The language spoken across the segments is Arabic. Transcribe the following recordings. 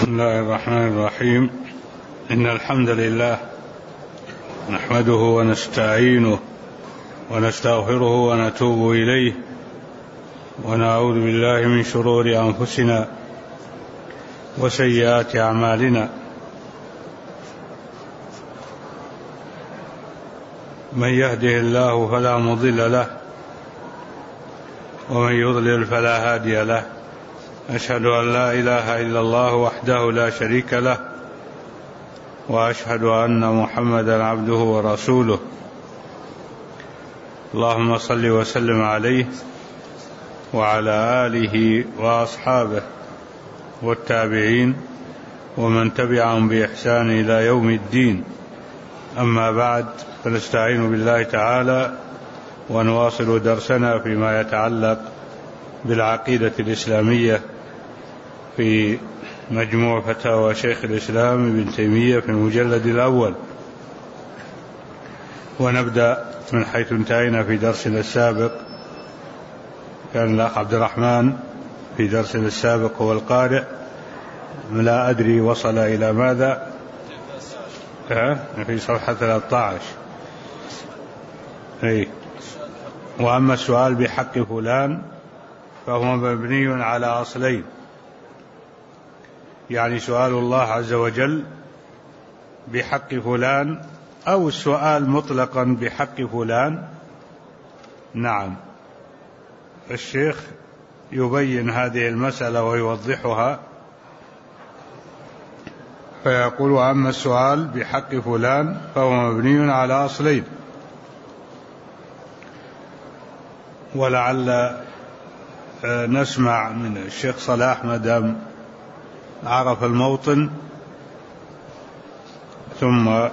بسم الله الرحمن الرحيم. إن الحمد لله نحمده ونستعينه ونستغفره ونتوب إليه ونعوذ بالله من شرور أنفسنا وسيئات أعمالنا. من يهده الله فلا مضل له ومن يضلل فلا هادي له. أشهد أن لا إله إلا الله وحده لا شريك له وأشهد أن محمدا عبده ورسوله. اللهم صل وسلم عليه وعلى آله وأصحابه والتابعين ومن تبعهم بإحسان إلى يوم الدين. أما بعد، فنستعين بالله تعالى ونواصل درسنا فيما يتعلق بالعقيدة الإسلامية في مجموع فتاوى شيخ الإسلام ابن تيمية في المجلد الأول، ونبدأ من حيث انتهينا في درسنا السابق. كان الأخ عبد الرحمن في درسنا السابق هو القارئ، لا أدري وصل إلى ماذا، في صفحة 13. وأما السؤال بحق فلان فهو مبني على أصلين، يعني سؤال الله عز وجل بحق فلان أو السؤال مطلقا بحق فلان. نعم، الشيخ يبين هذه المسألة ويوضحها فيقول: وأما السؤال بحق فلان فهو مبني على أصلين. ولعل نسمع من الشيخ صلاح ما دام عرف الموطن، ثم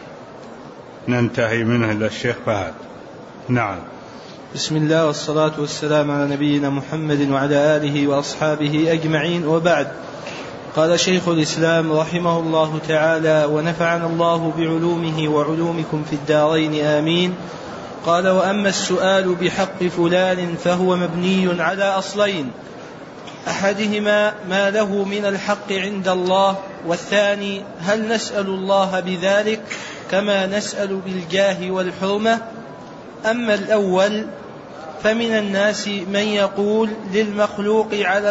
ننتهي منه إلى الشيخ فهد. نعم. بسم الله والصلاة والسلام على نبينا محمد وعلى آله وأصحابه أجمعين، وبعد. قال شيخ الإسلام رحمه الله تعالى ونفعنا الله بعلومه وعلومكم في الدارين آمين. قال: وأما السؤال بحق فلان فهو مبني على أصلين: أحدهما ما له من الحق عند الله، والثاني هل نسأل الله بذلك كما نسأل بالجاه والحرمة. أما الأول فمن الناس من يقول للمخلوق على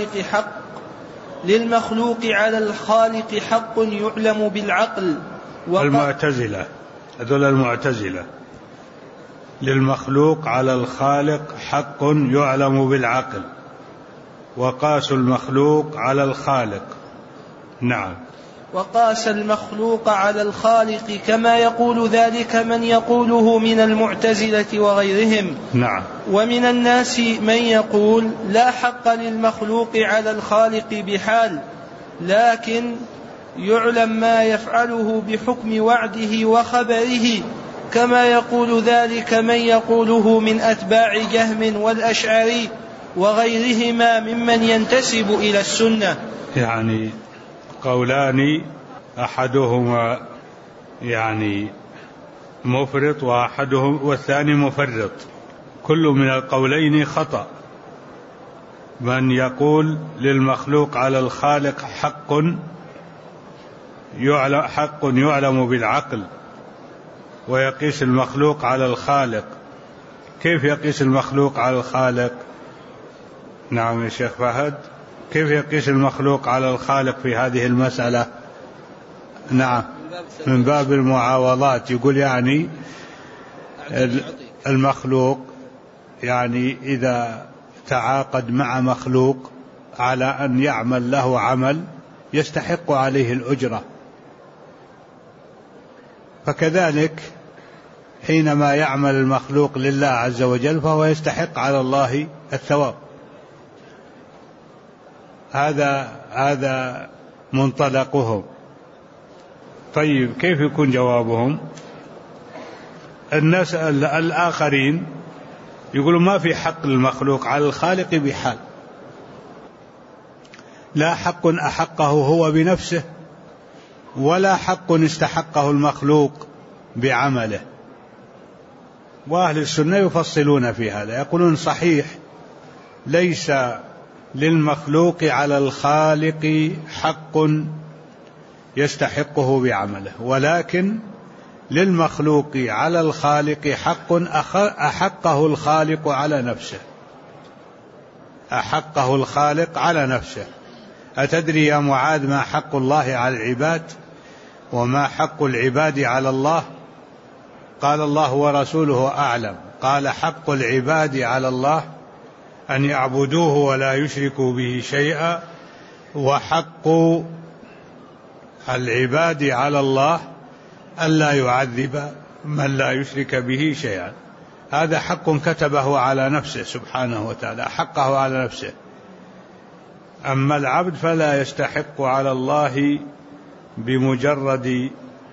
الخالق حق يعلم بالعقل. المعتزلة، هذول المعتزلة، للمخلوق على الخالق حق يعلم بالعقل، وقاس المخلوق على الخالق. نعم. وقاس المخلوق على الخالق كما يقول ذلك من يقوله من المعتزلة وغيرهم. نعم. ومن الناس من يقول لا حق للمخلوق على الخالق بحال، لكن يعلم ما يفعله بحكم وعده وخبره، كما يقول ذلك من يقوله من أتباع جهم والأشعري وغيرهما ممن ينتسب إلى السنة. يعني قولان، أحدهما يعني مفرط والثاني مفرط، كل من القولين خطأ. من يقول للمخلوق على الخالق حق يعلم بالعقل ويقيس المخلوق على الخالق، كيف يقيس المخلوق على الخالق؟ نعم يا شيخ فهد، كيف يقيس المخلوق على الخالق في هذه المسألة؟ نعم، من باب المعاوضات. يقول يعني المخلوق يعني إذا تعاقد مع مخلوق على أن يعمل له عمل يستحق عليه الأجرة، فكذلك حينما يعمل المخلوق لله عز وجل فهو يستحق على الله الثواب. هذا منطلقهم. طيب، كيف يكون جوابهم؟ الناس الآخرين يقولوا ما في حق المخلوق على الخالق بحال، لا حق أحقه هو بنفسه ولا حق استحقه المخلوق بعمله. وأهل السنة يفصلون في هذا، يقولون صحيح ليس للمخلوق على الخالق حق يستحقه بعمله، ولكن للمخلوق على الخالق حق أحقه الخالق على نفسه، أحقه الخالق على نفسه. أتدري يا معاذ ما حق الله على العباد وما حق العباد على الله؟ قال الله ورسوله أعلم. قال حق العباد على الله أن يعبدوه ولا يشركوا به شيئا، وحق العباد على الله ألا يعذب من لا يشرك به شيئا. هذا حق كتبه على نفسه سبحانه وتعالى، حقه على نفسه. أما العبد فلا يستحق على الله بمجرد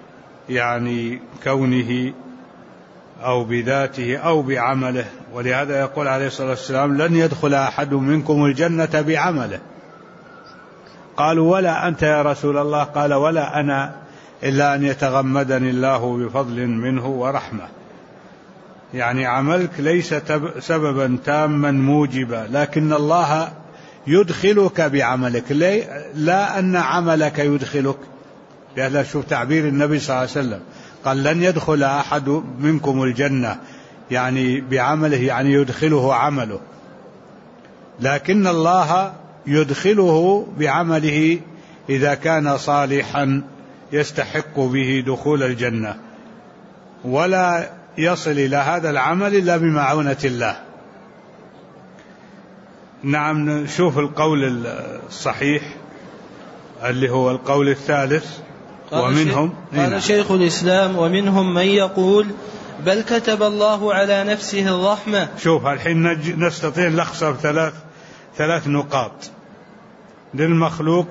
كونه أو بذاته أو بعمله. ولهذا يقول عليه الصلاة والسلام لن يدخل أحد منكم الجنة بعمله. قالوا ولا أنت يا رسول الله؟ قال ولا أنا إلا أن يتغمدني الله بفضل منه ورحمة. عملك ليس سببا تاما موجبا، لكن الله يدخلك بعملك، لا أن عملك يدخلك. لهذا شوف تعبير النبي صلى الله عليه وسلم، قال لن يدخل أحد منكم الجنة بعمله، يدخله عمله، لكن الله يدخله بعمله إذا كان صالحا يستحق به دخول الجنة، ولا يصل إلى هذا العمل إلا بمعونة الله. نعم. نشوف القول الصحيح اللي هو القول الثالث. ومنهم قال شيخ الإسلام ومنهم من يقول بل كتب الله على نفسه الرحمة. شوف الحين نستطيع نلخصها ثلاث نقاط. للمخلوق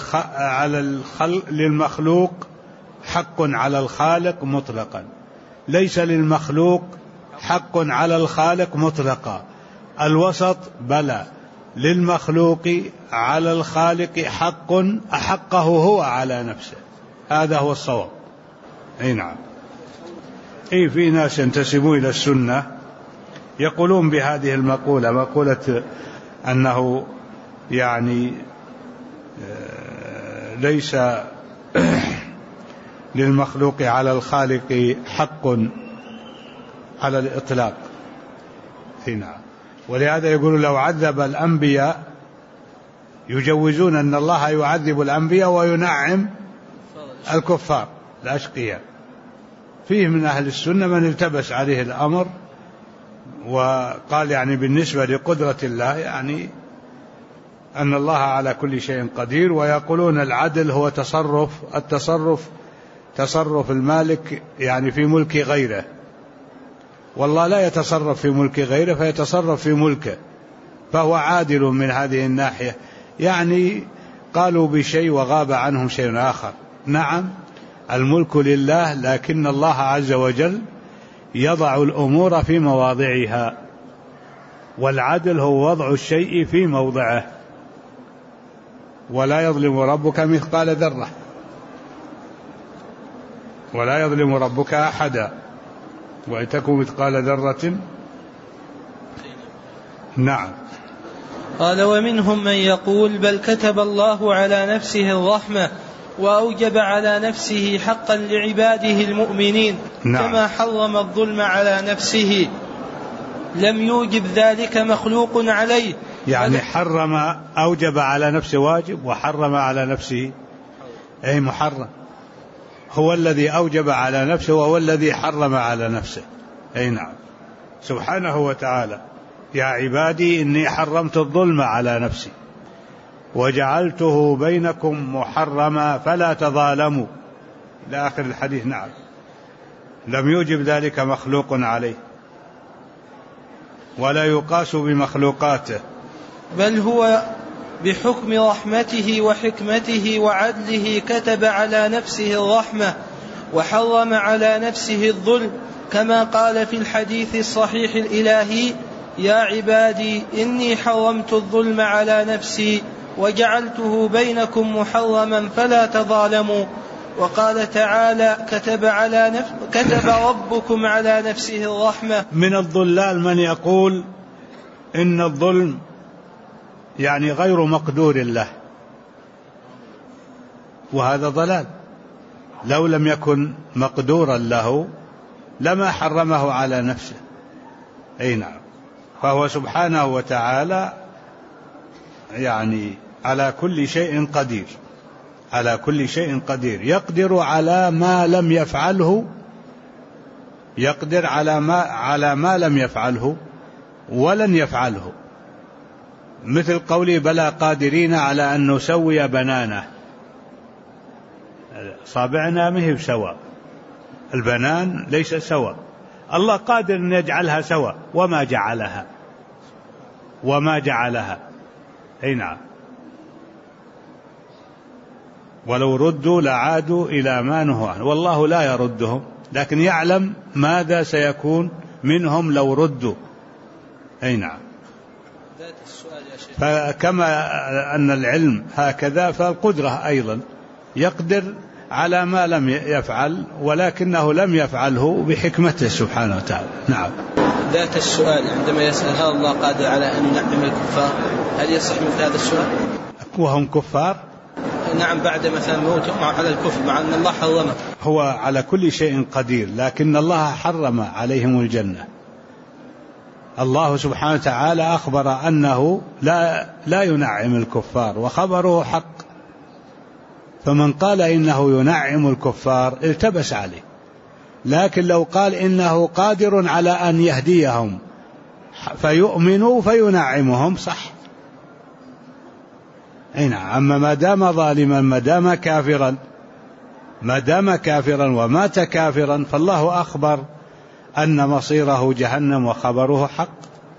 للمخلوق حق على الخالق مطلقا، ليس للمخلوق حق على الخالق مطلقا. الوسط بلى، للمخلوق على الخالق حق أحقه هو على نفسه، هذا هو الصواب. نعم. في ناس ينتسبون إلى السنة يقولون بهذه المقولة، مقولة أنه ليس للمخلوق على الخالق حق على الإطلاق. نعم. ولهذا يقول لو عذب الأنبياء، يجوزون أن الله يعذب الأنبياء وينعم الكفار الأشقياء. فيه من أهل السنة من التبس عليه الأمر وقال بالنسبة لقدرة الله أن الله على كل شيء قدير، ويقولون العدل هو تصرف المالك في ملك غيره، والله لا يتصرف في ملك غيره فيتصرف في ملكه، فهو عادل من هذه الناحية. قالوا بشيء وغاب عنهم شيء آخر. نعم الملك لله، لكن الله عز وجل يضع الأمور في مواضعها، والعدل هو وضع الشيء في موضعه، ولا يظلم ربك مثقال ذرة، ولا يظلم ربك أحدا، وإن تكن مثقال ذرة. نعم. قال ومنهم من يقول بل كتب الله على نفسه الرحمة وأوجب على نفسه حقا لعباده المؤمنين. نعم. كما حرم الظلم على نفسه لم يوجب ذلك مخلوق عليه. حرم، أوجب على نفسه واجب وحرم على نفسه محرم. هو الذي أوجب على نفسه وهو الذي حرم على نفسه. نعم. سبحانه وتعالى يا عبادي إني حرمت الظلم على نفسي وجعلته بينكم محرما فلا تظالموا إلى آخر الحديث. نعم. لم يوجب ذلك مخلوق عليه ولا يقاس بمخلوقاته، بل هو بحكم رحمته وحكمته وعدله كتب على نفسه الرحمة وحرم على نفسه الظلم، كما قال في الحديث الصحيح الإلهي يا عبادي إني حرمت الظلم على نفسي وجعلته بينكم محرما فلا تظالموا. وقال تعالى كتب ربكم على نفسه الرحمة. من الضلال من يقول إن الظلم يعني غير مقدور له، وهذا ضلال. لو لم يكن مقدورا له لما حرمه على نفسه. أي نعم. فهو سبحانه وتعالى يعني على كل شيء قدير، على كل شيء قدير، يقدر على ما لم يفعله، يقدر على ما لم يفعله ولن يفعله، مثل قوله بلى قادرين على أن نسوي بنانه. صابعنا مهب سوا، البنان ليس سوا، الله قادر أن يجعلها سوا وما جعلها. أي نعم. ولو ردوا لعادوا إلى ما نهوا عنه، والله لا يردهم، لكن يعلم ماذا سيكون منهم لو ردوا. أي نعم. فكما أن العلم هكذا، فالقدرة أيضا يقدر على ما لم يفعل، ولكنه لم يفعله بحكمته سبحانه وتعالى. نعم. ذات السؤال عندما يسأل هل الله قادر على أن ينعم الكفار، هل يصح مثل هذا السؤال؟ وهم كفار؟ نعم، بعد مثلا موتهم على الكفر مع أن الله حرمه. هو على كل شيء قدير، لكن الله حرم عليهم الجنة. الله سبحانه وتعالى أخبر أنه لا ينعم الكفار، وخبره حق، فمن قال إنه ينعم الكفار التبس عليه. لكن لو قال إنه قادر على أن يهديهم فيؤمنوا فينعمهم صح. أي نعم. أما ما دام ظالما، ما دام كافرا ومات كافرا، فالله أخبر أن مصيره جهنم وخبره حق.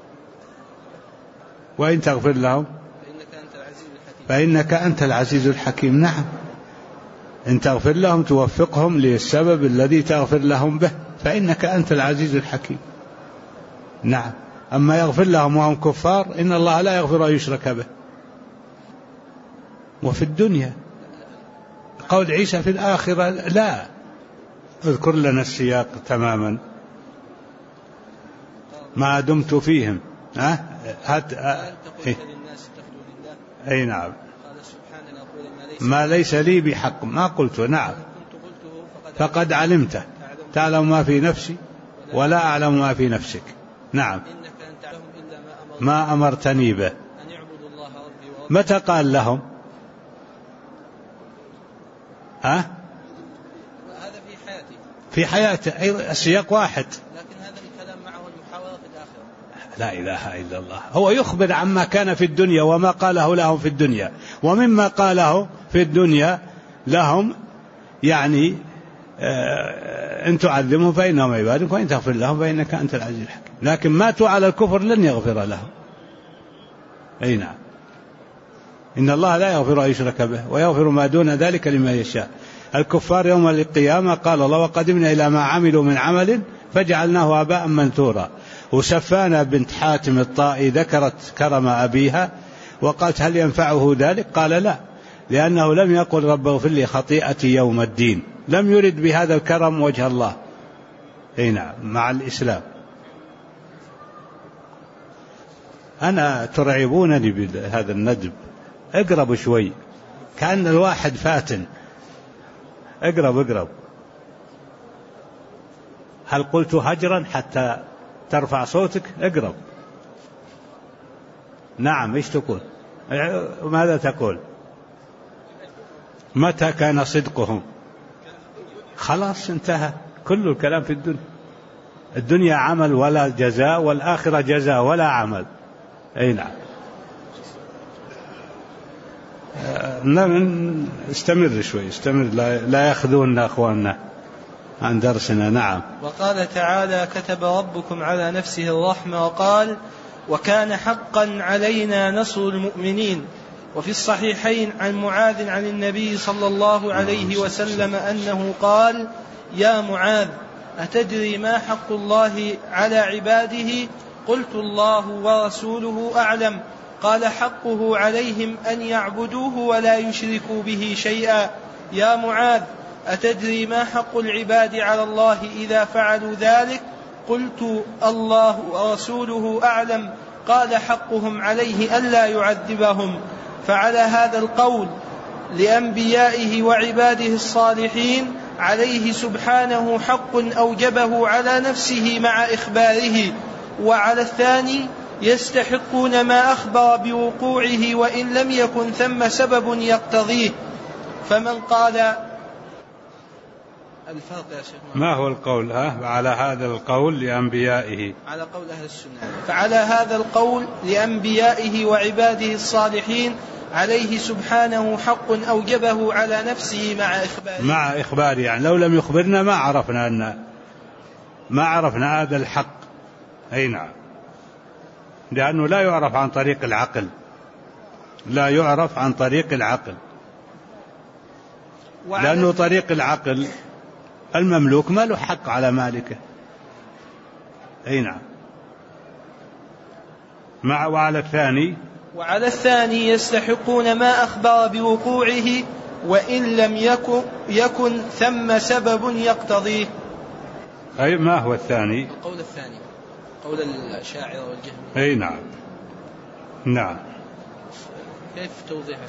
وإن تغفر لهم فإنك أنت العزيز الحكيم. نعم. إن تغفر لهم توفقهم للسبب الذي تغفر لهم به، فإنك أنت العزيز الحكيم. نعم. أما يغفر لهم وهم كفار، إن الله لا يغفر أن يشرك به. وفي الدنيا قول عيسى في الآخرة لا. اذكر لنا السياق تماما ما دمت فيهم. أي نعم. ما ليس لي بحق ما قلت. نعم. فقد علمته، تعلم ما في نفسي ولا أعلم ما في نفسك. نعم. ما أمرتني به. متى قال لهم؟ هذا في حياته. أي السياق واحد، لكن هذا الكلام معه المحاورة في الآخرة. لا إله إلا الله. هو يخبر عما كان في الدنيا وما قاله لهم في الدنيا، ومما قاله في الدنيا لهم يعني إن تعذبهم فإنهم عبادك وإن تغفر لهم فإنك أنت العزيز الحكيم. لكن ماتوا على الكفر لن يغفر لهم. أي نعم. إن الله لا يغفر أن يشرك به ويغفر ما دون ذلك لمن يشاء. الكفار يوم القيامة قال الله وقدمنا إلى ما عملوا من عمل فجعلناه هباء منثورا. وسفانة بنت حاتم الطائي ذكرت كرم أبيها وقالت هل ينفعه ذلك؟ قال لا، لأنه لم يقل رب اغفر لي خطيئتي يوم الدين، لم يرد بهذا الكرم وجه الله. أي نعم. مع الإسلام. أنا ترعبونني بهذا الندب. اقرب شوي، كأن الواحد فاتن. اقرب. هل قلت هجرا حتى ترفع صوتك؟ اقرب. نعم. ايش تقول؟ ماذا تقول؟ متى كان صدقهم؟ خلاص انتهى كل الكلام في الدنيا. الدنيا عمل ولا جزاء، والآخرة جزاء ولا عمل. أي نعم. استمر شوي، استمر، لا يأخذون أخواننا عن درسنا. نعم. وقال تعالى كتب ربكم على نفسه الرحمة وقال وكان حقا علينا نصر المؤمنين. وفي الصحيحين عن معاذ عن النبي صلى الله عليه وسلم أنه قال يا معاذ أتدري ما حق الله على عباده؟ قلت الله ورسوله أعلم. قال حقه عليهم أن يعبدوه ولا يشركوا به شيئا. يا معاذ أتدري ما حق العباد على الله إذا فعلوا ذلك؟ قلت الله ورسوله أعلم. قال حقهم عليه ألا يعذبهم. فعلى هذا القول لأنبيائه وعباده الصالحين عليه سبحانه حق أوجبه على نفسه مع إخباره، وعلى الثاني يستحقون ما أخبر بوقوعه وإن لم يكن ثم سبب يقتضيه. فمن قال الفرق يا شيخ ما هو القول على هذا القول لأنبيائه على قول أهل السنة، فعلى هذا القول لأنبيائه وعباده الصالحين عليه سبحانه حق أوجبه على نفسه مع إخباره يعني لو لم يخبرنا ما عرفنا هذا الحق. أي نعم، لأنه لا يعرف عن طريق العقل، لأنه طريق العقل المملوك ما له حق على مالكه. أي نعم. وعلى الثاني يستحقون ما أخبر بوقوعه وإن لم يكن ثم سبب يقتضيه. أي ما هو الثاني؟ القول الثاني قول الأشاعرة والجهمية. أي نعم. كيف توضيح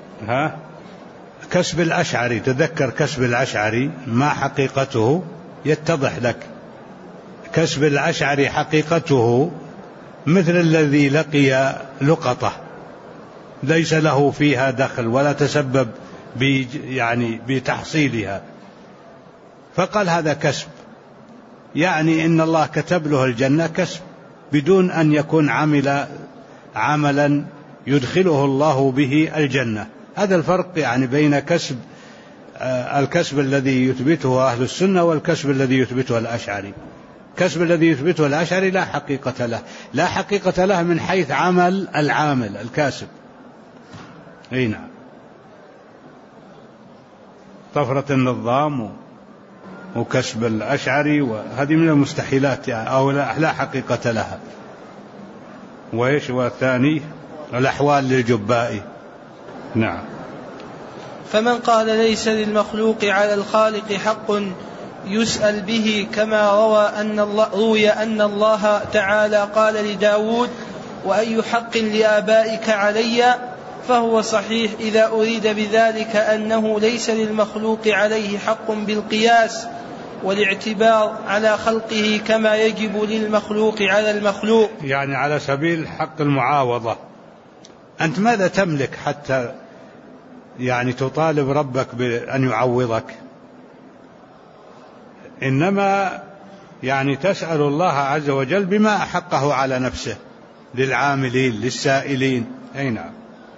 كسب الأشعري، تذكر كسب الأشعري ما حقيقته يتضح لك. كسب الأشعري حقيقته مثل الذي لقي لقطة ليس له فيها دخل ولا تسبب بتحصيلها، فقال هذا كسب، يعني إن الله كتب له الجنة كسب بدون أن يكون عمل عملا يدخله الله به الجنة. هذا الفرق بين الكسب الذي يثبته أهل السنة والكسب الذي يثبته الأشعري. الكسب الذي يثبته الأشعري لا حقيقة له من حيث عمل العامل الكاسب. أي نعم. طفرة النظام وكسب الأشعري وهذه من المستحيلات أو لا حقيقة لها. والثاني الأحوال للجبائي. نعم. فمن قال ليس للمخلوق على الخالق حق يسأل به كما روي أن الله تعالى قال لداود وأي حق لآبائك علي، فهو صحيح إذا أريد بذلك أنه ليس للمخلوق عليه حق بالقياس والاعتبار على خلقه كما يجب للمخلوق على المخلوق، يعني على سبيل حق المعاوضة. أنت ماذا تملك حتى تطالب ربك بأن يعوضك؟ إنما تسأل الله عز وجل بما أحقه على نفسه للعاملين للسائلين. أي نعم.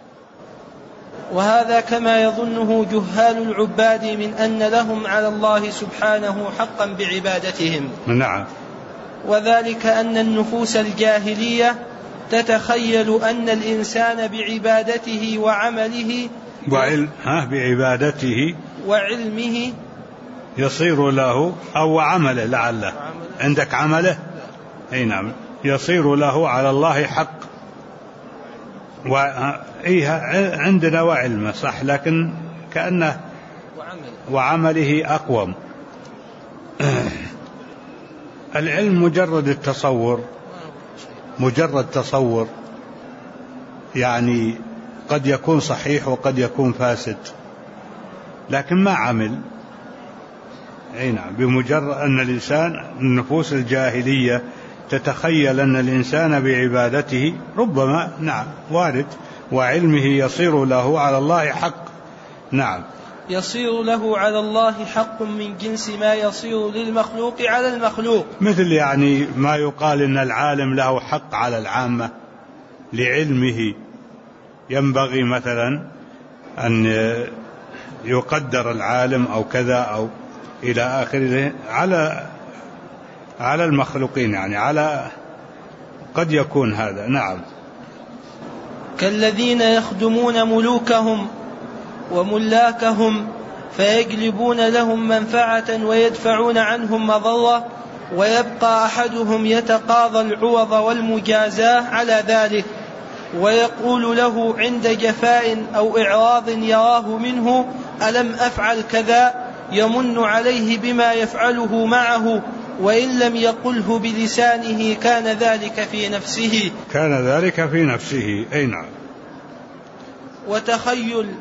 وهذا كما يظنه جهال العباد من أن لهم على الله سبحانه حقا بعبادتهم. نعم. وذلك أن النفوس الجاهلية تتخيل أن الإنسان بعبادته وعمله بعبادته وعلمه يصير له أو عمله لعله عندك عمله. أي نعم. يصير له على الله حق عندنا وعلمه صح، لكن كأنه وعمله أقوم. العلم مجرد تصور قد يكون صحيح وقد يكون فاسد، لكن ما عمل. أي نعم. بمجرد أن النفوس الجاهلية تتخيل أن الإنسان بعبادته ربما وارد وعلمه يصير له على الله حق. نعم. يصير له على الله حق من جنس ما يصير للمخلوق على المخلوق، مثل ما يقال إن العالم له حق على العامة لعلمه، ينبغي مثلا أن يقدر العالم أو كذا أو إلى آخره على المخلوقين، قد يكون هذا. نعم. كالذين يخدمون ملوكهم وملاكهم فيجلبون لهم منفعة ويدفعون عنهم مضرة، ويبقى أحدهم يتقاضى العوض والمجازاة على ذلك، ويقول له عند جفاء أو إعراض يراه منه ألم أفعل كذا، يمن عليه بما يفعله معه وإن لم يقله بلسانه كان ذلك في نفسه. كان ذلك في نفسه. أي نعم. وتخيل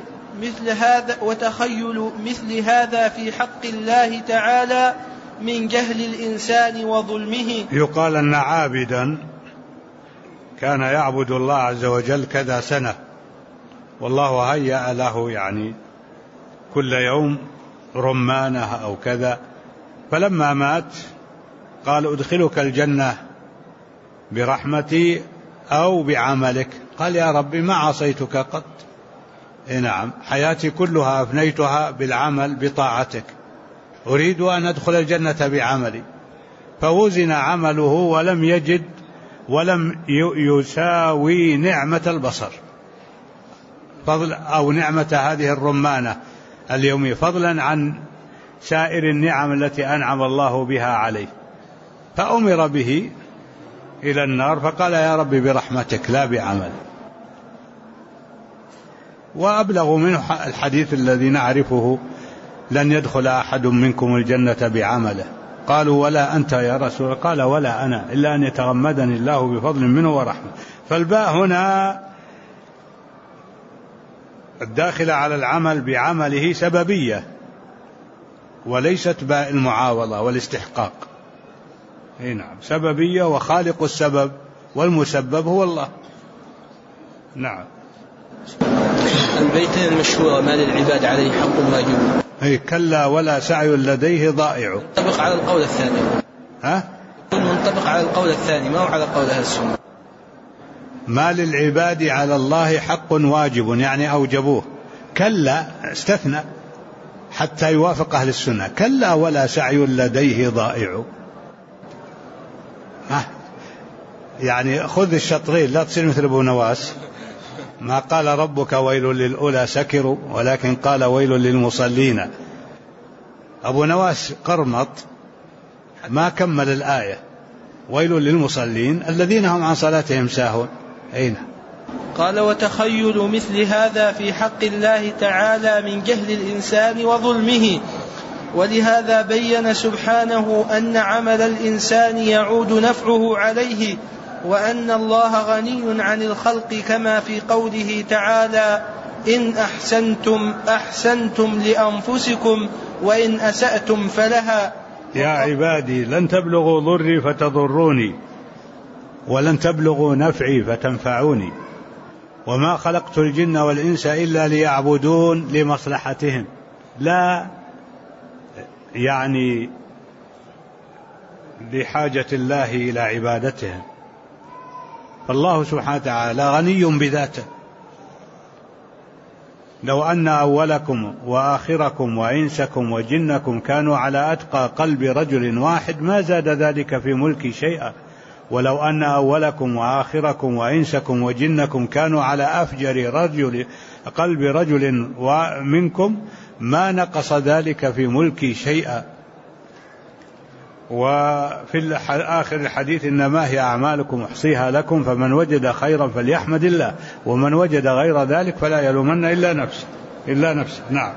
مثل هذا في حق الله تعالى من جهل الإنسان وظلمه. يقال أن عابدا كان يعبد الله عز وجل كذا سنة، والله هيأ له يعني كل يوم رمانة أو كذا، فلما مات قال أدخلك الجنة برحمتي أو بعملك. قال يا ربي ما عصيتك قط، نعم حياتي كلها أفنيتها بالعمل بطاعتك، أريد أن أدخل الجنة بعملي. فوزن عمله ولم يجد ولم يساوي نعمة البصر فضل أو نعمة هذه الرمانة اليومية، فضلا عن سائر النعم التي أنعم الله بها عليه. فأمر به إلى النار فقال يا رب برحمتك لا بعمل. وأبلغ منه الحديث الذي نعرفه لن يدخل أحد منكم الجنة بعمله. قالوا ولا أنت يا رسول الله؟ قال ولا أنا إلا أن يتغمدني الله بفضل منه ورحمة. فالباء هنا الداخلة على العمل بعمله سببية وليست باء المعاوضة والاستحقاق. نعم سببية، وخالق السبب والمسبب هو الله. نعم. البيتين المشهورة ما للعباد عليه حق واجب. أي كلا ولا سعي لديه ضائع. منطبق على القول الثاني. منطبق على القول الثاني ما هو على قول أهل السنة. ما للعباد على الله حق واجب يعني أوجبوه. كلا استثنى حتى يوافق أهل السنة. كلا ولا سعي لديه ضائع. يعني خذ الشطرين لا تصير مثل أبو نواس. ما قال ربك ويل للأولى سكروا ولكن قال ويل للمصلين. أبو نواس قرمط ما كمل الآية ويل للمصلين الذين هم عن صلاتهم ساهون. أين قال وتخيل مثل هذا في حق الله تعالى من جهل الإنسان وظلمه. ولهذا بين سبحانه أن عمل الإنسان يعود نفعه عليه، وأن الله غني عن الخلق كما في قوله تعالى إن أحسنتم لأنفسكم وإن أسأتم فلها. يا عبادي لن تبلغوا ضري فتضروني ولن تبلغوا نفعي فتنفعوني وما خلقت الجن والإنس إلا ليعبدون لمصلحتهم، لا يعني لحاجة الله إلى عبادتهم. فالله سبحانه وتعالى غني بذاته. لو أن أولكم وآخركم وإنسكم وجنكم كانوا على أتقى قلب رجل واحد ما زاد ذلك في ملكي شيئا، ولو أن أولكم وآخركم وإنسكم وجنكم كانوا على أفجر قلب رجل منكم ما نقص ذلك في ملكي شيئا. وفي آخر الحديث إنما هي أعمالكم أحصيها لكم فمن وجد خيرا فليحمد الله ومن وجد غير ذلك فلا يلومن إلا نفسه. نعم.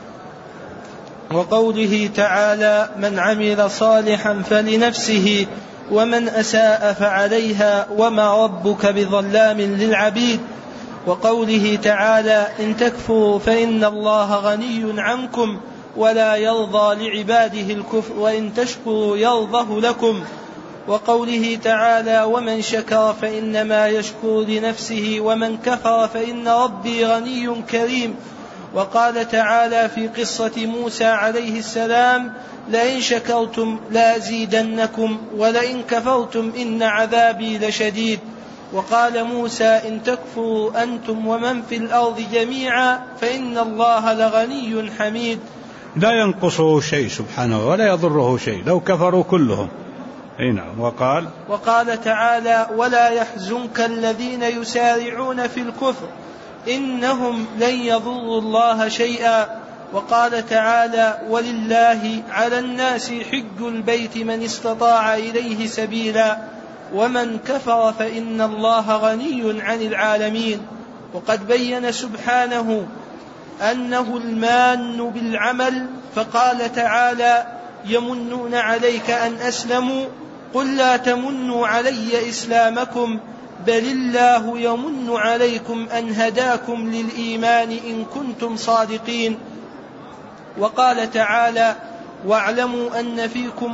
وقوله تعالى من عمل صالحا فلنفسه ومن أساء فعليها وما ربك بظلام للعبيد. وقوله تعالى إن تكفروا فإن الله غني عنكم ولا يرضى لعباده الكفر وإن تشكروا يرضه لكم. وقوله تعالى ومن شكر فإنما يشكر لنفسه ومن كفر فإن ربي غني كريم. وقال تعالى في قصة موسى عليه السلام لئن شكرتم لأزيدنكم ولئن كفرتم إن عذابي لشديد. وقال موسى إن تكفروا أنتم ومن في الأرض جميعا فإن الله لغني حميد. لا ينقصه شيء سبحانه ولا يضره شيء لو كفروا كلهم. نعم. وقال تعالى ولا يحزنك الذين يسارعون في الكفر إنهم لن يضروا الله شيئا. وقال تعالى ولله على الناس حج البيت من استطاع إليه سبيلا ومن كفر فإن الله غني عن العالمين. وقد بين سبحانه أنه المان بالعمل فقال تعالى يمنون عليك أن أسلموا قل لا تمنوا علي إسلامكم بل الله يمن عليكم أن هداكم للإيمان إن كنتم صادقين. وقال تعالى واعلموا أن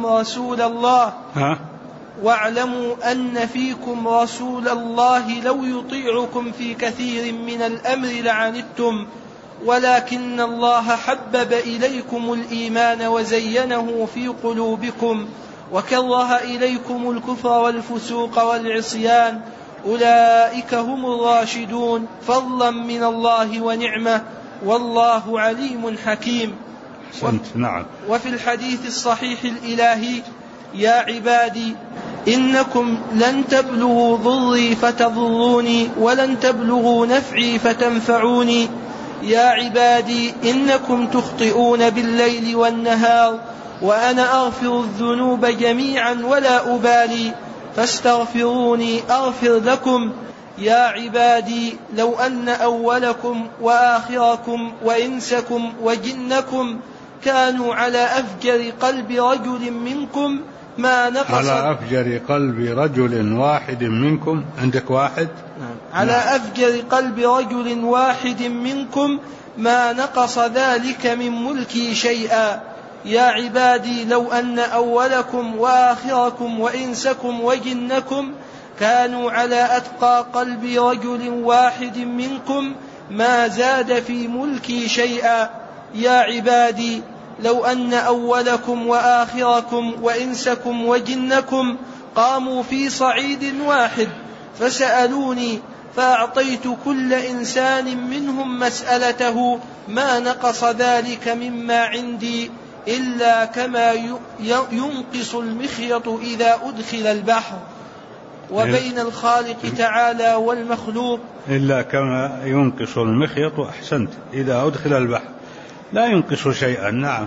فيكم رسول الله لو يطيعكم في كثير من الأمر لعنتم ولكن الله حبب إليكم الإيمان وزينه في قلوبكم وكره إليكم الكفر والفسوق والعصيان أولئك هم الراشدون فضلا من الله ونعمة والله عليم حكيم. نعم. وفي الحديث الصحيح الإلهي يا عبادي إنكم لن تبلغوا ضري فتضروني ولن تبلغوا نفعي فتنفعوني. يا عبادي إنكم تخطئون بالليل والنهار وأنا أغفر الذنوب جميعا ولا أبالي فاستغفروني أغفر لكم. يا عبادي لو أن أولكم وآخركم وإنسكم وجنكم كانوا على أفجر قلب رجل منكم ما نقص على أفجر قلب رجل واحد منكم. عندك واحد؟ على أفجر قلب رجل واحد منكم ما نقص ذلك من ملكي شيئا. يا عبادي لو أن أولكم وآخركم وإنسكم وجنكم كانوا على أتقى قلب رجل واحد منكم ما زاد في ملكي شيئا. يا عبادي لو أن أولكم وآخركم وإنسكم وجنكم قاموا في صعيد واحد فسألوني فأعطيت كل إنسان منهم مسألته ما نقص ذلك مما عندي إلا كما ينقص المخيط إذا أدخل البحر. وبين الخالق تعالى والمخلوق إلا كما ينقص المخيط. أحسنت. إذا أدخل البحر لا ينقص شيئا. نعم.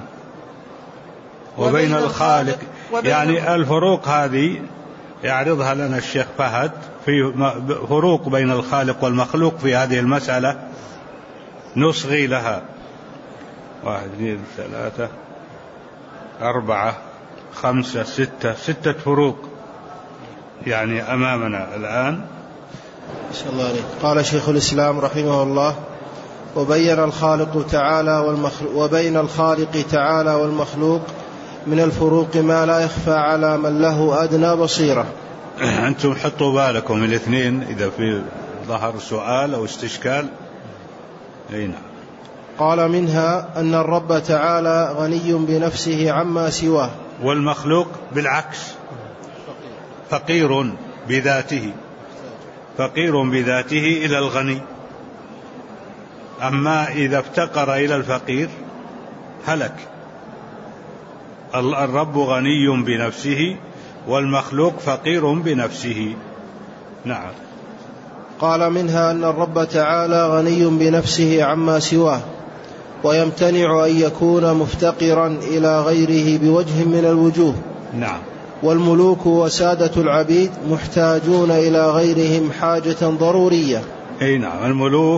وبين الخالق يعني الفروق هذه يعرضها لنا الشيخ فهد في فروق بين الخالق والمخلوق في هذه المسألة نصغي لها 1 2 3 4 5 6 فروق يعني أمامنا الآن. إن شاء الله عليك. قال شيخ الإسلام رحمه الله وبين الخالق تعالى والمخلوق من الفروق ما لا يخفى على من له أدنى بصيرة. أنتم حطوا بالكم الاثنين إذا في ظهر سؤال أو استشكال. أي نعم. قال منها أن الرب تعالى غني بنفسه عما سواه والمخلوق بالعكس فقير بذاته إلى الغني. أما إذا افتقر إلى الفقير هلك. الرب غني بنفسه والمخلوق فقير بنفسه. نعم. قال منها أن الرب تعالى غني بنفسه عما سواه ويمتنع أن يكون مفتقرا إلى غيره بوجه من الوجوه. نعم. والملوك وسادة العبيد محتاجون إلى غيرهم حاجة ضرورية. أي نعم. الملوك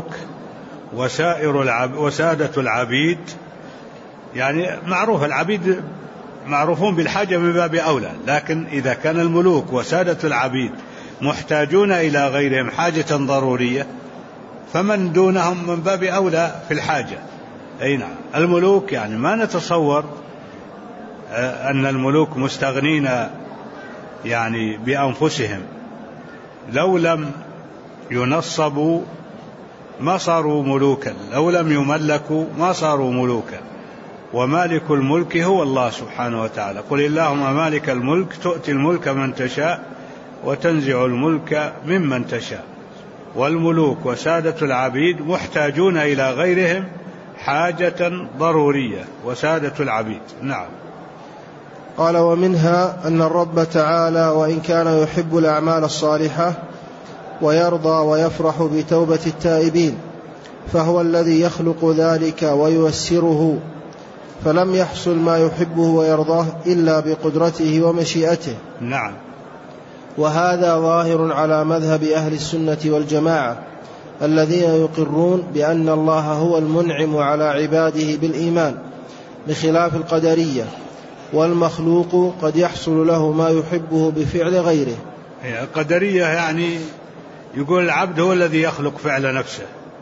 وسادة العبيد يعني معروف العبيد معروفون بالحاجة من باب أولى، لكن إذا كان الملوك وسادة العبيد محتاجون إلى غيرهم حاجة ضرورية فمن دونهم من باب أولى في الحاجة. أي نعم. الملوك يعني ما نتصور أن الملوك مستغنين يعني بأنفسهم، لو لم ينصبوا ما صاروا ملوكا، لو لم يملكوا ما صاروا ملوكا، ومالك الملك هو الله سبحانه وتعالى. قل اللهم مالك الملك تؤتي الملك من تشاء وتنزع الملك ممن تشاء. والملوك وسادة العبيد محتاجون إلى غيرهم حاجة ضرورية وسادة العبيد. نعم. قال ومنها أن الرب تعالى وإن كان يحب الأعمال الصالحة ويرضى ويفرح بتوبة التائبين فهو الذي يخلق ذلك وييسره، فلم يحصل ما يحبه ويرضاه إلا بقدرته ومشيئته. نعم. وهذا ظاهر على مذهب أهل السنة والجماعة الذين يقرون بأن الله هو المنعم على عباده بالإيمان، بخلاف القدرية والمخلوق قد يحصل له ما يحبه بفعل غيره. القدرية يعني يقول العبد هو الذي يخلق فعل نفسه،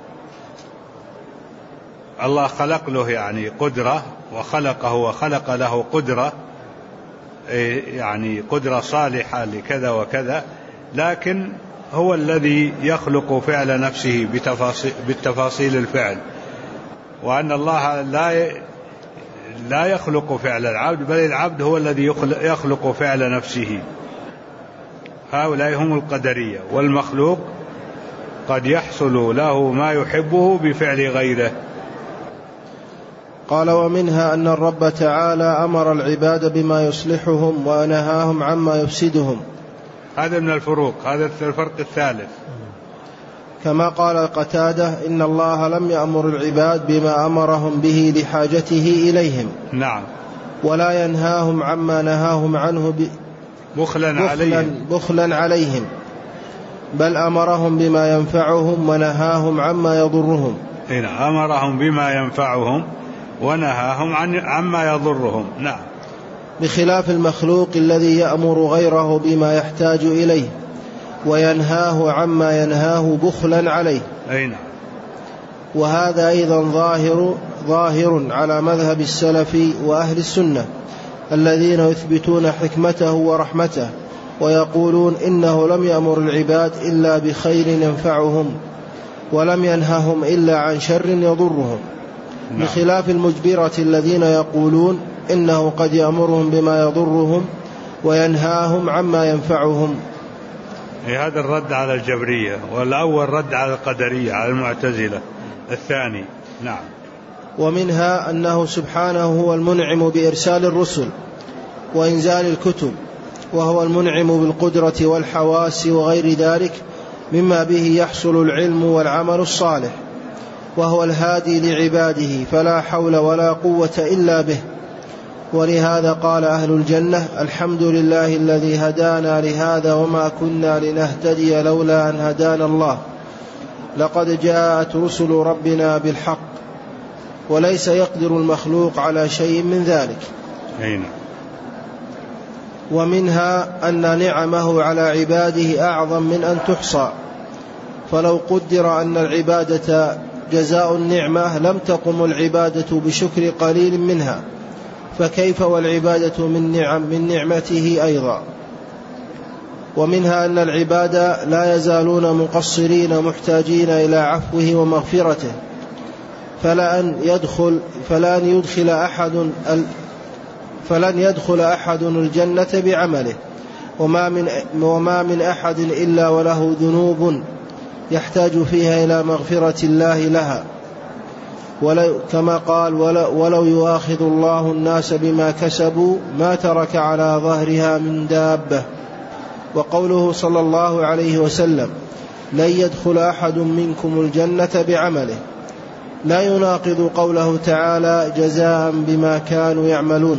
الله خلق له يعني قدرة وخلقه وخلق له قدرة، يعني قدرة صالحة لكذا وكذا، لكن هو الذي يخلق فعل نفسه بالتفاصيل الفعل، وأن الله لا يخلق فعل العبد، بل العبد هو الذي يخلق فعل نفسه. هؤلاء هم القدرية. والمخلوق قد يحصل له ما يحبه بفعل غيره. قال ومنها أن الرب تعالى أمر العباد بما يصلحهم ونهاهم عما يفسدهم. هذا من الفروق، هذا الفرق الثالث. كما قال قتادة إن الله لم يأمر العباد بما أمرهم به لحاجته إليهم. نعم. ولا ينهاهم عما نهاهم عنه بخلا عليهم، بل أمرهم بما ينفعهم ونهاهم عما يضرهم. هنا أمرهم بما ينفعهم ونهاهم عما يضرهم. نعم. بخلاف المخلوق الذي يأمر غيره بما يحتاج إليه وينهاه عما ينهاه بخلا عليه. نعم. وهذا أيضا ظاهر على مذهب السلف وأهل السنة الذين يثبتون حكمته ورحمته ويقولون إنه لم يأمر العباد إلا بخير ينفعهم ولم ينههم إلا عن شر يضرهم. نعم. بخلاف المجبرة الذين يقولون إنه قد يأمرهم بما يضرهم وينهاهم عما ينفعهم. هذا الرد على الجبرية، والأول رد على القدرية على المعتزلة الثاني. نعم. ومنها أنه سبحانه هو المنعم بإرسال الرسل وإنزال الكتب، وهو المنعم بالقدرة والحواس وغير ذلك مما به يحصل العلم والعمل الصالح، وهو الهادي لعباده فلا حول ولا قوة إلا به. ولهذا قال أهل الجنة الحمد لله الذي هدانا لهذا وما كنا لنهتدي لولا أن هدانا الله، لقد جاءت رسل ربنا بالحق، وليس يقدر المخلوق على شيء من ذلك. ومنها أن نعمه على عباده أعظم من أن تحصى، فلو قدر أن العبادة جزاء النعمة لم تقم العبادة بشكر قليل منها، فكيف والعبادة من نعمته أيضا. ومنها أن العباد لا يزالون مقصرين محتاجين إلى عفوه ومغفرته، فلن يدخل أحد الجنة بعمله، وما من أحد إلا وله ذنوب يحتاج فيها إلى مغفرة الله لها. كما قال ولو يؤاخذ الله الناس بما كسبوا ما ترك على ظهرها من دابة. وقوله صلى الله عليه وسلم لن يدخل أحد منكم الجنة بعمله لا يناقض قوله تعالى جزاء بما كانوا يعملون.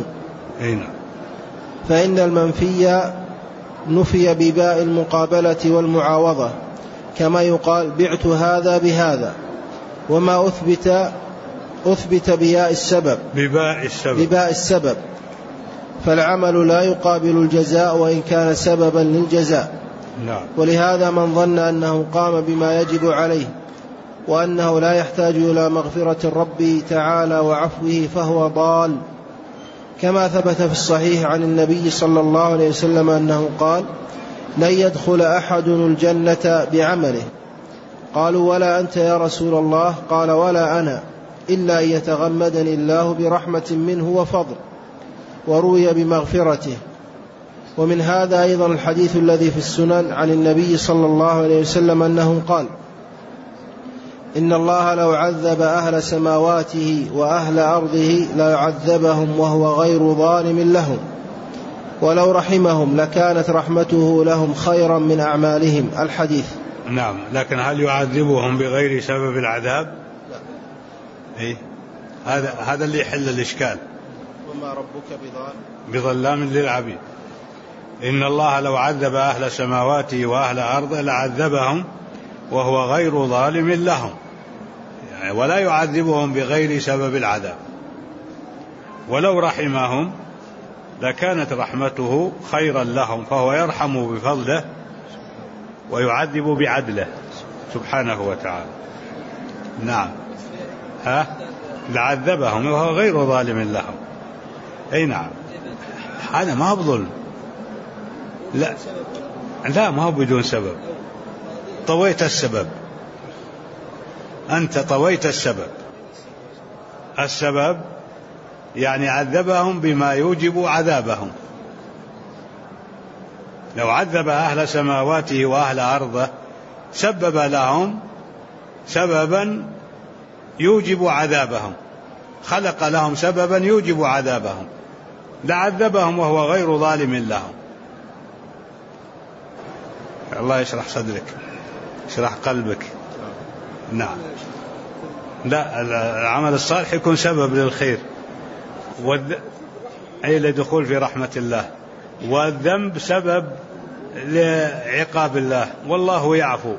فإن المنفي نفي بباء المقابلة والمعاوضة، كما يقال بعت هذا بهذا، وما أثبت بباء السبب، فالعمل لا يقابل الجزاء وإن كان سببا للجزاء. نعم. ولهذا من ظن أنه قام بما يجب عليه وأنه لا يحتاج إلى مغفرة الرب تعالى وعفوه فهو ضال، كما ثبت في الصحيح عن النبي صلى الله عليه وسلم أنه قال لن يدخل أحد الجنة بعمله. قالوا ولا أنت يا رسول الله؟ قال ولا أنا، إلا أن يتغمدني الله برحمة منه وفضل، وروي بمغفرته. ومن هذا أيضا الحديث الذي في السنن عن النبي صلى الله عليه وسلم أنه قال إن الله لو عذب أهل سماواته وأهل أرضه ليعذبهم وهو غير ظالم لهم، ولو رحمهم لكانت رحمته لهم خيرا من أعمالهم. الحديث. نعم. لكن هل يعذبهم بغير سبب العذاب؟ لا. هذا اللي يحل الإشكال. وما ربك بظلام للعبيد. إن الله لو عذب أهل سماواته وأهل أرضه لعذبهم وهو غير ظالم لهم، يعني ولا يعذبهم بغير سبب العذاب. ولو رحمهم لكانت رحمته خيرا لهم، فهو يرحم بفضله ويعذب بعدله سبحانه وتعالى. نعم، لعذبهم وهو غير ظالم لهم. أي نعم، هذا ما هو بظلم، لا ما هو بدون سبب. طويت السبب، أنت طويت السبب يعني عذبهم بما يوجب عذابهم. لو عذب أهل سماواته وأهل أرضه سبب لهم سببا يوجب عذابهم، خلق لهم سببا يوجب عذابهم، لعذبهم وهو غير ظالم لهم. الله يشرح صدرك، يشرح قلبك. نعم، لا، العمل الصالح يكون سبب للخير أي لدخول في رحمة الله، والذنب سبب لعقاب الله. والله يعفو،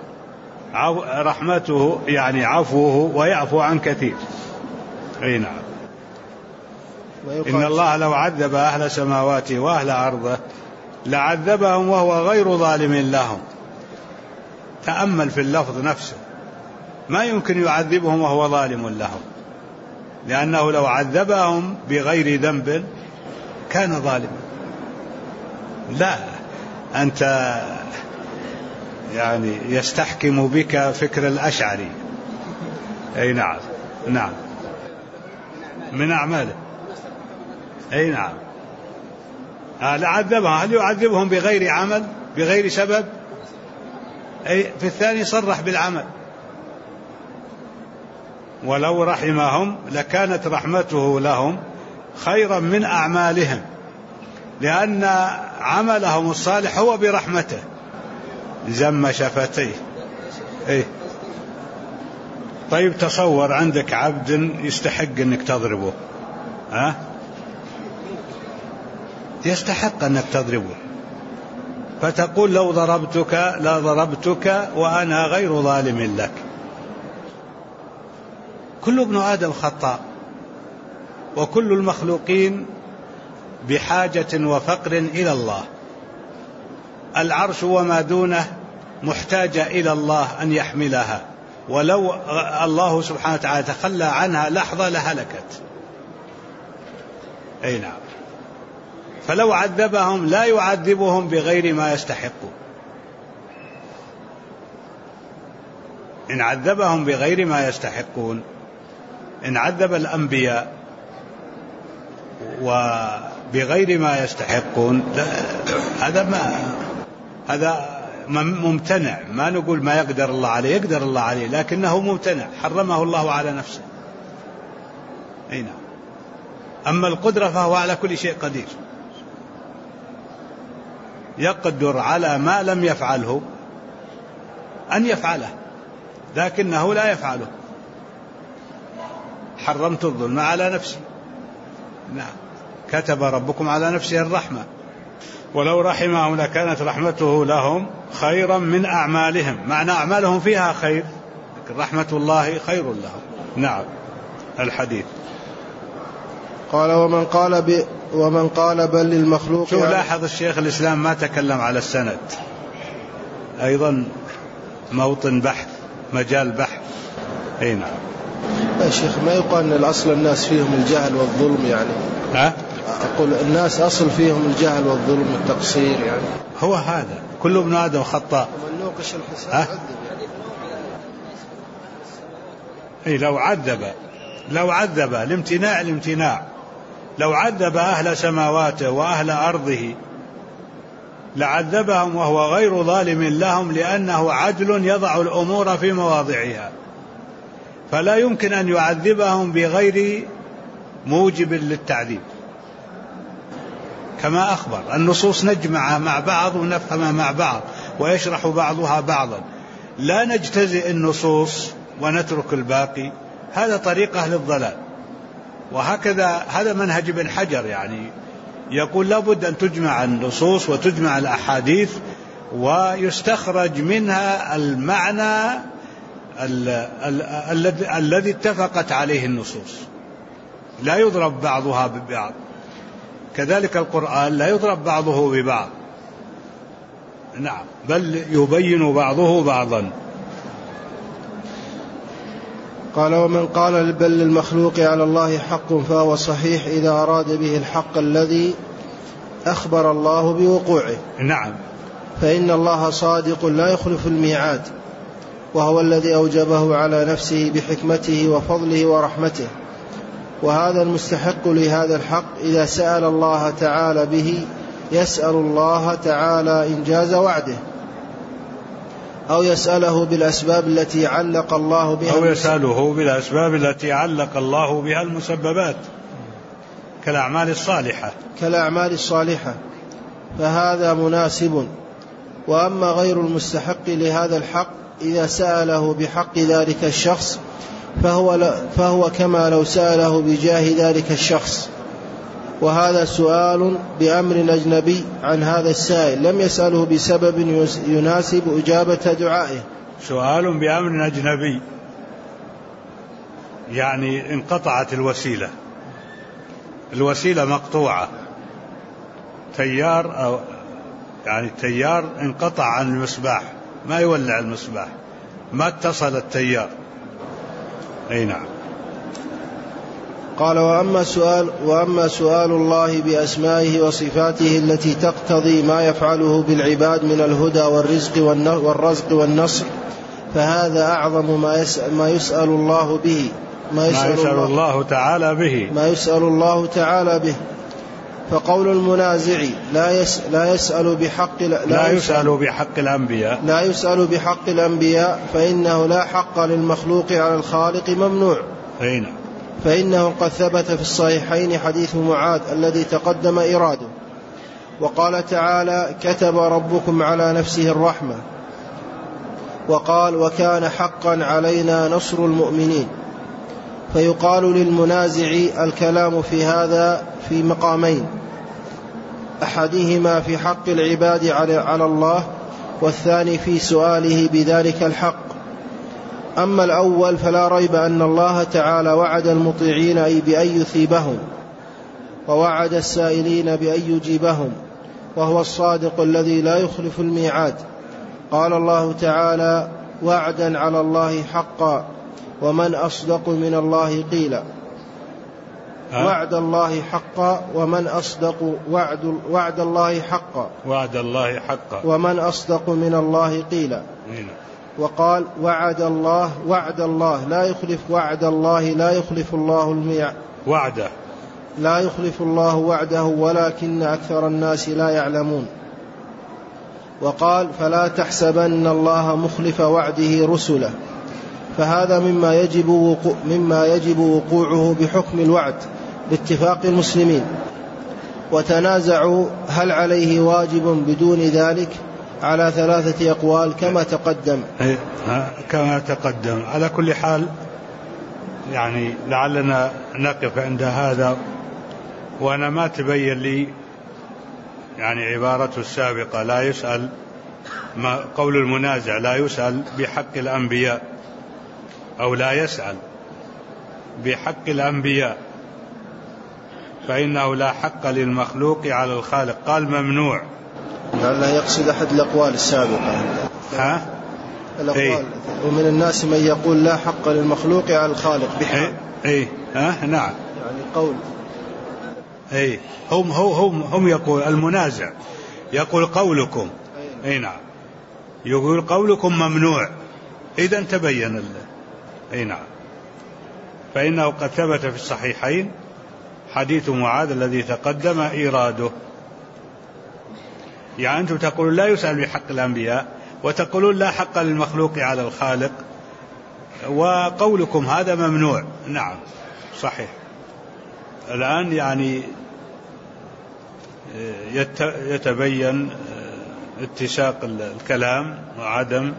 رحمته يعني عفوه ويعفو عن كثير. أي نعم، إن الله لو عذب أهل سماواته وأهل أرضه لعذبهم وهو غير ظالم لهم. تأمل في اللفظ نفسه، ما يمكن يعذبهم وهو ظالم لهم، لأنه لو عذبهم بغير ذنب كان ظالما. لا، أنت يعني يستحكم بك فكر الأشعري. أي نعم، نعم، من أعماله. أي نعم، لعذبهم. هل يعذبهم بغير عمل بغير سبب؟ أي في الثاني صرح بالعمل. ولو رحمهم لكانت رحمته لهم خيرا من أعمالهم، لأن عملهم الصالح هو برحمته. زم شفتيه. إيه؟ طيب تصور عندك عبد يستحق أنك تضربه، يستحق أنك تضربه، فتقول لو ضربتك لا ضربتك وأنا غير ظالم لك. كل ابن آدم خطاء، وكل المخلوقين بحاجة وفقر إلى الله. العرش وما دونه محتاجة إلى الله أن يحملها، ولو الله سبحانه وتعالى تخلى عنها لحظة لهلكت. أي نعم، فلو عذبهم لا يعذبهم بغير ما يستحقون. إن عذبهم بغير ما يستحقون، إن عذب الأنبياء وبغير ما يستحقون، هذا ممتنع. ما نقول ما يقدر الله عليه، يقدر الله عليه، لكنه ممتنع، حرمه الله على نفسه. أي نعم، أما القدرة فهو على كل شيء قدير، يقدر على ما لم يفعله أن يفعله، لكنه لا يفعله. حرمت الظلم على نفسي. نعم، كتب ربكم على نفسه الرحمة، ولو رحمهم لكانت رحمته لهم خيرا من أعمالهم. معنى أعمالهم فيها خير، لكن رحمة الله خير لهم. نعم، الحديث قال ومن قال بل للمخلوق. شو لاحظ الشيخ الإسلام ما تكلم على السند، أيضا موطن بحث، مجال بحث. أي نعم يا شيخ، ما يقال أن الأصل الناس فيهم الجهل والظلم يعني. أقول الناس أصل فيهم الجهل والظلم والتقصير يعني. هو هذا، كل ابن آدم خطاء. ومن نوقش الحساب عذب يعني. لو عذب الامتناع، لو عذب أهل سماواته وأهل أرضه لعذبهم وهو غير ظالم لهم، لأنه عدل يضع الأمور في مواضعها، فلا يمكن أن يعذبهم بغير موجب للتعذيب. كما أخبر، النصوص نجمعها مع بعض ونفهمها مع بعض، ويشرح بعضها بعضا، لا نجتزئ النصوص ونترك الباقي. هذا طريق أهل الضلال. وهكذا هذا منهج ابن حجر، يعني يقول لابد أن تجمع النصوص وتجمع الأحاديث ويستخرج منها المعنى الذي اتفقت عليه النصوص، لا يضرب بعضها ببعض. كذلك القرآن لا يضرب بعضه ببعض، نعم، بل يبين بعضه بعضا. قال ومن قال بل للمخلوق على الله حق فهو صحيح إذا أراد به الحق الذي أخبر الله بوقوعه. نعم. فإن الله صادق لا يخلف الميعاد، وهو الذي أوجبه على نفسه بحكمته وفضله ورحمته، وهذا المستحق لهذا الحق إذا سأل الله تعالى به يسأل الله تعالى إنجاز وعده، أو يسأله بالأسباب التي علق الله بها، أو يسأله بالأسباب التي علق الله بها المسببات كالأعمال الصالحة، فهذا مناسب. وأما غير المستحق لهذا الحق إذا سأله بحق ذلك الشخص فهو كما لو سأله بجاه ذلك الشخص، وهذا سؤال بأمر أجنبي عن هذا السائل لم يسأله بسبب يناسب إجابة دعائه. سؤال بأمر أجنبي يعني انقطعت الوسيلة مقطوعة، تيار، أو يعني التيار انقطع عن المصباح، ما يولع المصباح، ما اتصل التيار. أي نعم. قال وأما سؤال الله بأسمائه وصفاته التي تقتضي ما يفعله بالعباد من الهدى والرزق والنصر، فهذا أعظم ما يسأل الله به، ما يسأل الله تعالى به. فقول المنازع لا يسأل بحق الأنبياء فإنه لا حق للمخلوق على الخالق ممنوع. فإنه قد ثبت في الصحيحين حديث معاذ الذي تقدم إراده، وقال تعالى كتب ربكم على نفسه الرحمة، وقال وكان حقا علينا نصر المؤمنين. فيقال للمنازع الكلام في هذا في مقامين، أحدهما في حق العباد على الله، والثاني في سؤاله بذلك الحق. أما الأول فلا ريب أن الله تعالى وعد المطيعين بأن يثيبهم، ووعد السائلين بأن يجيبهم، وهو الصادق الذي لا يخلف الميعاد. قال الله تعالى وعدا على الله حقا ومن أصدق من الله قيلا. وعد الله حقا ومن أصدق وعد الله حقا ومن أصدق من الله قيلا. وقال وعد الله لا يخلف وعد الله، لا يخلف الله الميعاد لا يخلف الله وعده ولكن أكثر الناس لا يعلمون. وقال فلا تحسبن الله مخلف وعده رسله، فهذا مما يجب وقوعه بحكم الوعد باتفاق المسلمين. وتنازعوا هل عليه واجب بدون ذلك على 3 أقوال كما تقدم. على كل حال يعني لعلنا نقف عند هذا، وأنا ما تبين لي يعني عبارته السابقة لا يسأل، ما قول المنازع لا يسأل بحق الأنبياء، أو لا يسأل بحق الأنبياء فإنه لا حق للمخلوق على الخالق، قال ممنوع. لا يقصد أحد الأقوال السابقة. الأقوال ومن الناس من يقول لا حق للمخلوق على الخالق بحق. نعم. يعني قول هم يقول المنازع يقول قولكم نعم، يقول قولكم ممنوع، إذا تبين نعم. فإنه قد ثبت في الصحيحين حديث معاذ الذي تقدم إيراده. يعني أنتم تقولون لا يسأل بحق الأنبياء، وتقولون لا حق للمخلوق على الخالق، وقولكم هذا ممنوع. نعم صحيح. الآن يعني يتبين اتساق الكلام وعدم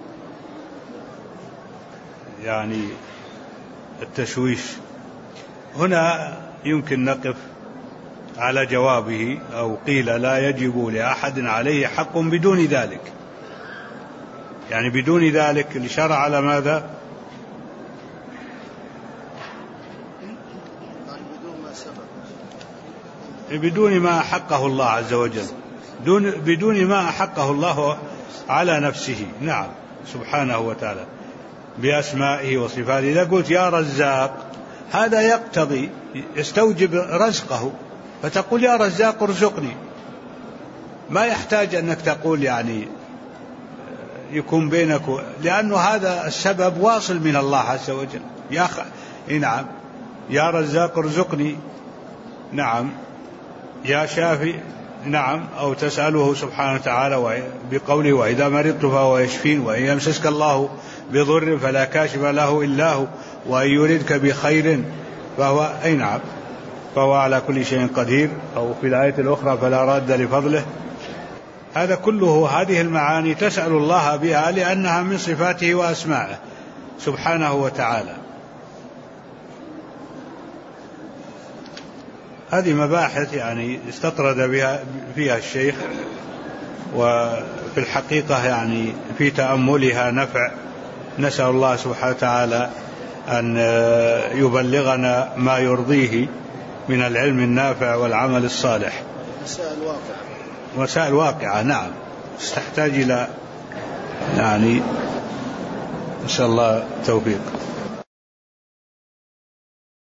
يعني التشويش. هنا يمكن نقف على جوابه، أو قيل لا يجب لأحد عليه حق بدون ذلك، يعني بدون ذلك الإشارة على ماذا؟ بدون ما أحقه الله عز وجل، بدون ما أحقه الله على نفسه. نعم سبحانه وتعالى بأسمائه وصفاته. إذا قلت يا رزاق هذا يقتضي يستوجب رزقه، فتقول يا رزاق ارزقني، ما يحتاج أنك تقول يعني يكون بينك، لأنه هذا السبب واصل من الله عز وجل. نعم يا رزاق ارزقني، نعم يا شافي، نعم، أو تسأله سبحانه وتعالى بقوله وإذا مرضت فهو يشفين، وإن يمسسك الله بضر فلا كاشف له إلا هو، وإن يردك بخير فهو نعم فهو على كل شيء قدير، أو في الآية الأخرى فلا راد لفضله. هذا كله هذه المعاني تسأل الله بها لأنها من صفاته وأسمائه سبحانه وتعالى. هذه مباحث يعني استطرد فيها الشيخ، وفي الحقيقة يعني في تأملها نفع. نسأل الله سبحانه وتعالى أن يبلغنا ما يرضيه من العلم النافع والعمل الصالح. مسائل واقعة نعم تحتاج إلى يعني إن شاء الله توفيق.